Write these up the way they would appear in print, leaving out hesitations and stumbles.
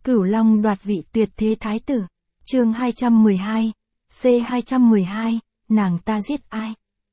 Cửu Long đoạt vị tuyệt thế thái tử. Chương 212, C212, nàng ta giết ai?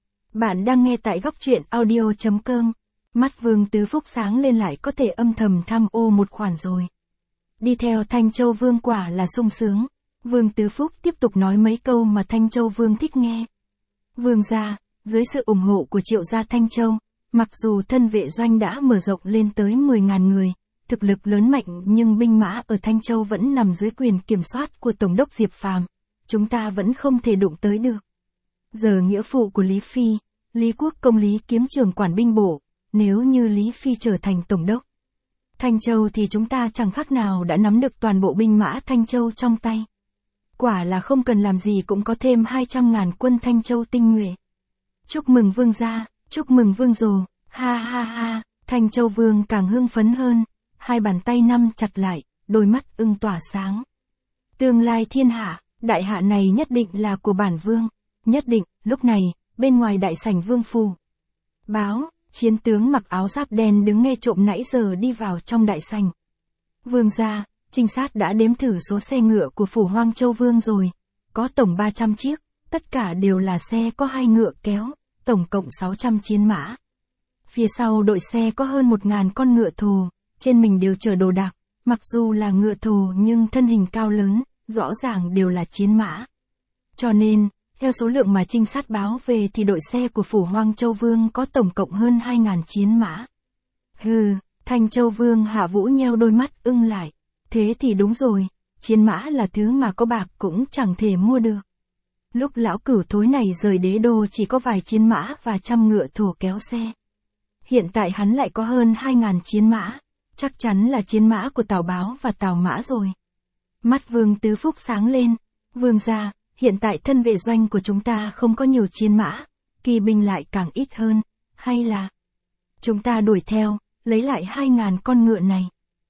Bạn đang nghe tại góc truyện audio.com. Mắt Vương Tứ Phúc sáng lên lại có thể âm thầm tham ô một khoản rồi. Đi theo Thanh Châu Vương quả là sung sướng. Vương Tứ Phúc tiếp tục nói mấy câu mà Thanh Châu Vương thích nghe. Vương gia, dưới sự ủng hộ của Triệu gia Thanh Châu, mặc dù thân vệ doanh đã mở rộng lên tới 10.000 người, thực lực lớn mạnh nhưng binh mã ở Thanh Châu vẫn nằm dưới quyền kiểm soát của Tổng đốc Diệp Phàm, chúng ta vẫn không thể đụng tới được. Giờ nghĩa phụ của Lý Phi, Lý Quốc Công Lý Kiếm trưởng quản binh bộ, nếu như Lý Phi trở thành Tổng đốc Thanh Châu thì chúng ta chẳng khác nào đã nắm được toàn bộ binh mã Thanh Châu trong tay. Quả là không cần làm gì cũng có thêm 200.000 quân Thanh Châu tinh nhuệ. Chúc mừng Vương gia, chúc mừng Vương rồ, ha ha ha, Thanh Châu Vương càng hưng phấn hơn, hai bàn tay nắm chặt lại, đôi mắt ưng tỏa sáng. Tương lai thiên hạ, đại hạ này nhất định là của bản vương, nhất định. Lúc này, bên ngoài đại sảnh vương phủ, báo, chiến tướng mặc áo giáp đen đứng nghe trộm nãy giờ đi vào trong đại sảnh. Vương gia, trinh sát đã đếm thử số xe ngựa của phủ Hoang Châu Vương rồi, có tổng 300 chiếc, tất cả đều là xe có 2 ngựa kéo, tổng cộng 600 chiến mã. Phía sau đội xe có hơn 1.000 con ngựa thồ, trên mình đều chở đồ đạc, mặc dù là ngựa thồ nhưng thân hình cao lớn, rõ ràng đều là chiến mã. Cho nên, theo số lượng mà trinh sát báo về thì đội xe của phủ Hoang Châu Vương có tổng cộng hơn 2.000 chiến mã. Hừ, Thanh Châu Vương Hạ Vũ nheo đôi mắt ưng lại. Thế thì đúng rồi, chiến mã là thứ mà có bạc cũng chẳng thể mua được. Lúc lão cửu thối này rời đế đô chỉ có vài chiến mã và trăm ngựa thổ kéo xe. Hiện tại hắn lại có hơn 2.000 chiến mã, chắc chắn là chiến mã của Tào Báo và Tào Mã rồi. Mắt Vương Tứ Phúc sáng lên, Vương gia, hiện tại thân vệ doanh của chúng ta không có nhiều chiến mã, kỳ binh lại càng ít hơn, hay là chúng ta đuổi theo, lấy lại 2.000 con ngựa này.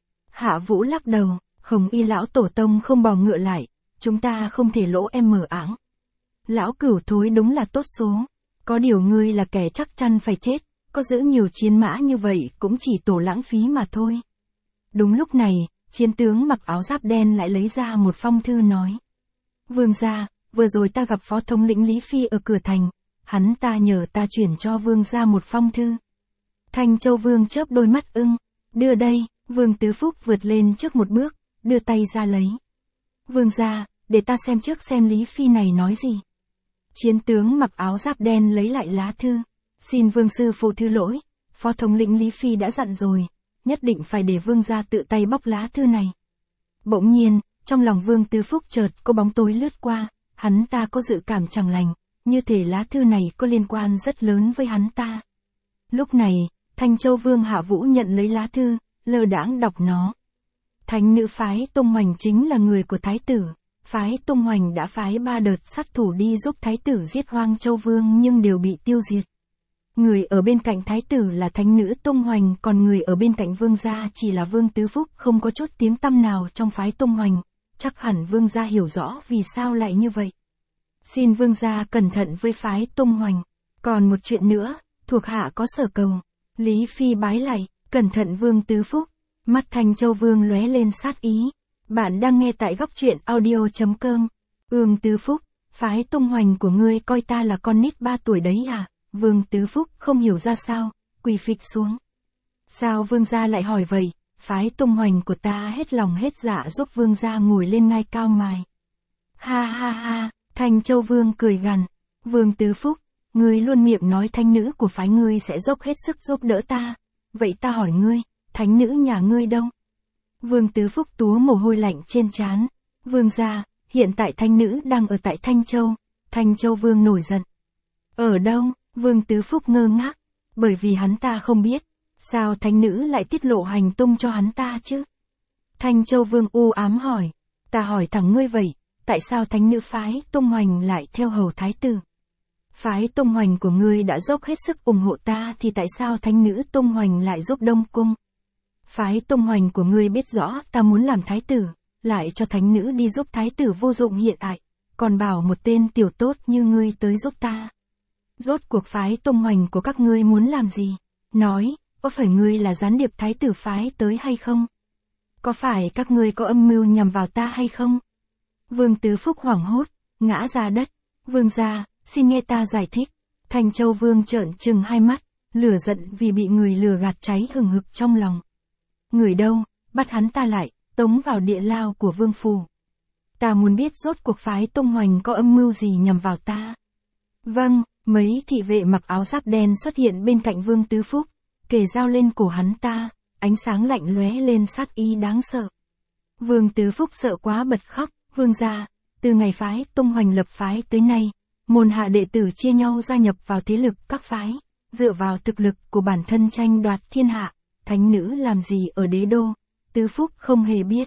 Hạ Vũ lắc đầu, Hồng Y lão tổ tông không bò ngựa lại, chúng ta không thể lỗ em mở áng. Lão cửu thối đúng là tốt số, có điều ngươi là kẻ chắc chắn phải chết, có giữ nhiều chiến mã như vậy cũng chỉ tổ lãng phí mà thôi. Đúng lúc này, chiến tướng mặc áo giáp đen lại lấy ra một phong thư nói. Vương gia, vừa rồi ta gặp phó thống lĩnh Lý Phi ở cửa thành, hắn ta nhờ ta chuyển cho vương gia một phong thư. Thanh Châu Vương chớp đôi mắt ưng, đưa đây. Vương Tứ Phúc vượt lên trước một bước, đưa tay ra lấy. Vương gia, để ta xem trước xem Lý Phi này nói gì. Chiến tướng mặc áo giáp đen lấy lại lá thư. Xin vương sư phụ thứ lỗi, phó thống lĩnh Lý Phi đã dặn rồi, nhất định phải để vương gia tự tay bóc lá thư này. Bỗng nhiên, trong lòng Vương Tứ Phúc chợt có bóng tối lướt qua, hắn ta có dự cảm chẳng lành, như thể lá thư này có liên quan rất lớn với hắn ta. Lúc này, Thanh Châu Vương Hạ Vũ nhận lấy lá thư, lơ đãng đọc nó. Thánh nữ phái Tung Hoành chính là người của thái tử, phái Tung Hoành đã phái 3 đợt sát thủ đi giúp thái tử giết Hoang Châu Vương nhưng đều bị tiêu diệt. Người ở bên cạnh thái tử là thánh nữ Tung Hoành, còn người ở bên cạnh vương gia chỉ là Vương Tứ Phúc, không có chút tiếng tăm nào trong phái Tung Hoành, chắc hẳn vương gia hiểu rõ vì sao lại như vậy. Xin vương gia cẩn thận với phái Tung Hoành. Còn một chuyện nữa, thuộc hạ có sở cầu. Lý Phi bái lạy. Cẩn thận Vương Tứ Phúc, mắt Thanh Châu Vương lóe lên sát ý. Bạn đang nghe tại góc truyện audio.com. Vương Tứ Phúc, phái Tung Hoành của ngươi coi ta là con nít 3 tuổi đấy à? Vương Tứ Phúc không hiểu ra sao, quỳ phịch xuống. Sao vương gia lại hỏi vậy? Phái Tung Hoành của ta hết lòng hết dạ giúp vương gia ngồi lên ngai cao mài. Ha ha ha, Thanh Châu Vương cười gằn. Vương Tứ Phúc, ngươi luôn miệng nói thánh nữ của phái ngươi sẽ dốc hết sức giúp đỡ ta. Vậy ta hỏi ngươi, thánh nữ nhà ngươi đâu? Vương Tứ Phúc túa mồ hôi lạnh trên trán. Vương gia, hiện tại thánh nữ đang ở tại Thanh Châu. Thanh Châu Vương nổi giận. Ở đâu? Vương Tứ Phúc ngơ ngác, bởi vì hắn ta không biết, sao thánh nữ lại tiết lộ hành tung cho hắn ta chứ? Thanh Châu Vương u ám hỏi, ta hỏi thẳng ngươi vậy, tại sao thánh nữ phái Tung Hoành lại theo hầu thái tử? Phái Tung Hoành của ngươi đã dốc hết sức ủng hộ ta thì tại sao thánh nữ Tung Hoành lại giúp Đông Cung? Phái Tung Hoành của ngươi biết rõ ta muốn làm thái tử, lại cho thánh nữ đi giúp thái tử vô dụng hiện tại, còn bảo một tên tiểu tốt như ngươi tới giúp ta. Rốt cuộc phái Tung Hoành của các ngươi muốn làm gì? Nói, có phải ngươi là gián điệp thái tử phái tới hay không? có phải các ngươi có âm mưu nhằm vào ta hay không? Vương Tứ Phúc hoảng hốt, ngã ra đất. Vương gia, xin nghe ta giải thích. Thanh Châu Vương trợn trừng hai mắt, lửa giận vì bị người lừa gạt cháy hừng hực trong lòng. Người đâu, bắt hắn ta lại, tống vào địa lao của Vương phủ. Ta muốn biết rốt cuộc phái Tung Hoành có âm mưu gì nhằm vào ta. Vâng, mấy thị vệ mặc áo giáp đen xuất hiện bên cạnh Vương Tứ Phúc, kề dao lên cổ hắn ta, ánh sáng lạnh lóe lên sát ý đáng sợ. Vương Tứ Phúc sợ quá bật khóc, vương gia, từ ngày phái Tung Hoành lập phái tới nay, môn hạ đệ tử chia nhau gia nhập vào thế lực các phái, dựa vào thực lực của bản thân tranh đoạt thiên hạ, thánh nữ làm gì ở đế đô, Tứ Phúc không hề biết.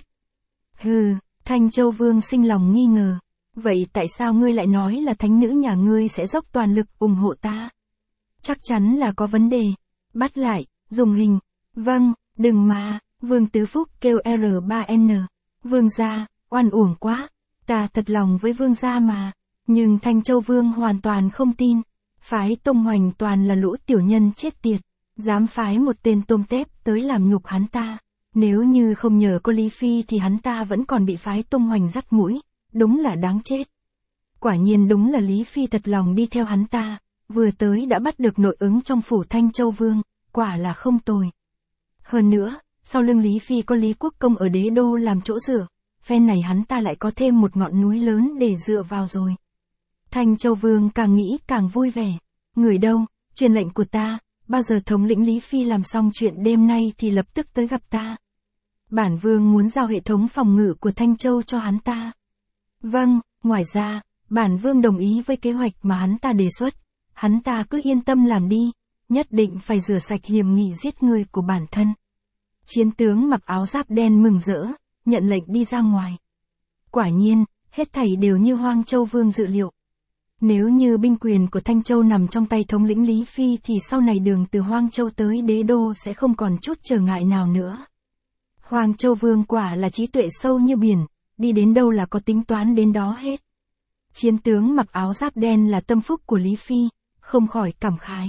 Hừ, Thanh Châu Vương sinh lòng nghi ngờ, vậy tại sao ngươi lại nói là thánh nữ nhà ngươi sẽ dốc toàn lực ủng hộ ta? Chắc chắn là có vấn đề, bắt lại, dùng hình, vâng, đừng mà, Vương Tứ Phúc kêu R3N, vương gia, oan uổng quá, ta thật lòng với vương gia mà, nhưng Thanh Châu Vương hoàn toàn không tin, phái Tung Hoành toàn là lũ tiểu nhân chết tiệt, dám phái một tên tôm tép tới làm nhục hắn ta, nếu như không nhờ cô Lý Phi thì hắn ta vẫn còn bị phái Tung Hoành dắt mũi, đúng là đáng chết. Quả nhiên đúng là Lý Phi thật lòng đi theo hắn ta, vừa tới đã bắt được nội ứng trong phủ Thanh Châu Vương, quả là không tồi. Hơn nữa, sau lưng Lý Phi có Lý Quốc Công ở đế đô làm chỗ dựa, phen này hắn ta lại có thêm một ngọn núi lớn để dựa vào rồi. Thanh Châu Vương càng nghĩ càng vui vẻ. Người đâu, truyền lệnh của ta, bao giờ thống lĩnh Lý Phi làm xong chuyện đêm nay thì lập tức tới gặp ta. Bản vương muốn giao hệ thống phòng ngự của Thanh Châu cho hắn ta. Vâng, ngoài ra, bản vương đồng ý với kế hoạch mà hắn ta đề xuất. Hắn ta cứ yên tâm làm đi, nhất định phải rửa sạch hiểm nghi giết người của bản thân. Chiến tướng mặc áo giáp đen mừng rỡ, nhận lệnh đi ra ngoài. Quả nhiên, hết thảy đều như Hoang Châu Vương dự liệu. Nếu như binh quyền của Thanh Châu nằm trong tay thống lĩnh Lý Phi thì sau này đường từ Hoang Châu tới đế đô sẽ không còn chút trở ngại nào nữa. Hoang Châu Vương quả là trí tuệ sâu như biển, đi đến đâu là có tính toán đến đó hết. Chiến tướng mặc áo giáp đen là tâm phúc của Lý Phi, không khỏi cảm khái.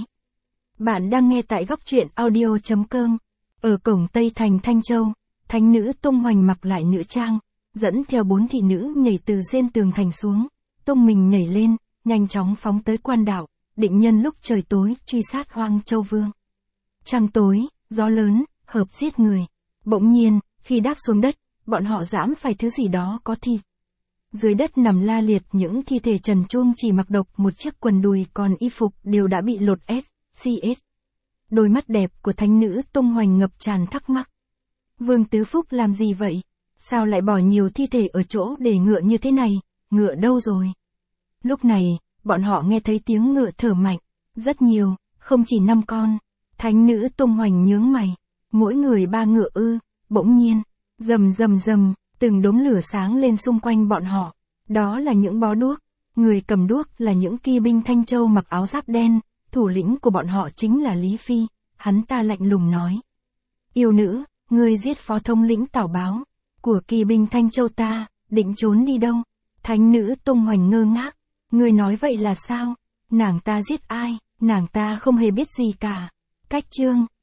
Bạn đang nghe tại góc truyện audio.com. Ở cổng Tây Thành Thanh Châu, thánh nữ Tung Hoành mặc lại nữ trang, dẫn theo 4 thị nữ nhảy từ trên tường thành xuống, tung mình nhảy lên, nhanh chóng phóng tới quan đảo, định nhân lúc trời tối truy sát Hoang Châu Vương. Trăng tối, gió lớn, hợp giết người. Bỗng nhiên, khi đáp xuống đất, bọn họ giẫm phải thứ gì đó có thịt. Dưới đất nằm la liệt những thi thể trần truông chỉ mặc độc một chiếc quần đùi, còn y phục đều đã bị lột CS. Đôi mắt đẹp của thánh nữ Tung Hoành ngập tràn thắc mắc. Vương Tứ Phúc làm gì vậy? Sao lại bỏ nhiều thi thể ở chỗ để ngựa như thế này? Ngựa đâu rồi? Lúc này, bọn họ nghe thấy tiếng ngựa thở mạnh. Rất nhiều, không chỉ 5 con. Thánh nữ Tung Hoành nhướng mày. Mỗi người 3 ngựa ư? Bỗng nhiên, rầm rầm rầm, từng đốm lửa sáng lên xung quanh bọn họ. Đó là những bó đuốc. Người cầm đuốc là những kỵ binh Thanh Châu mặc áo giáp đen. Thủ lĩnh của bọn họ chính là Lý Phi. Hắn ta lạnh lùng nói. Yêu nữ, ngươi giết phó thống lĩnh Tào Báo của kỵ binh Thanh Châu ta, định trốn đi đâu? Thánh nữ Tung Hoành ngơ ngác. Ngươi nói vậy là sao? Nàng ta giết ai? Nàng ta không hề biết gì cả. Cách chương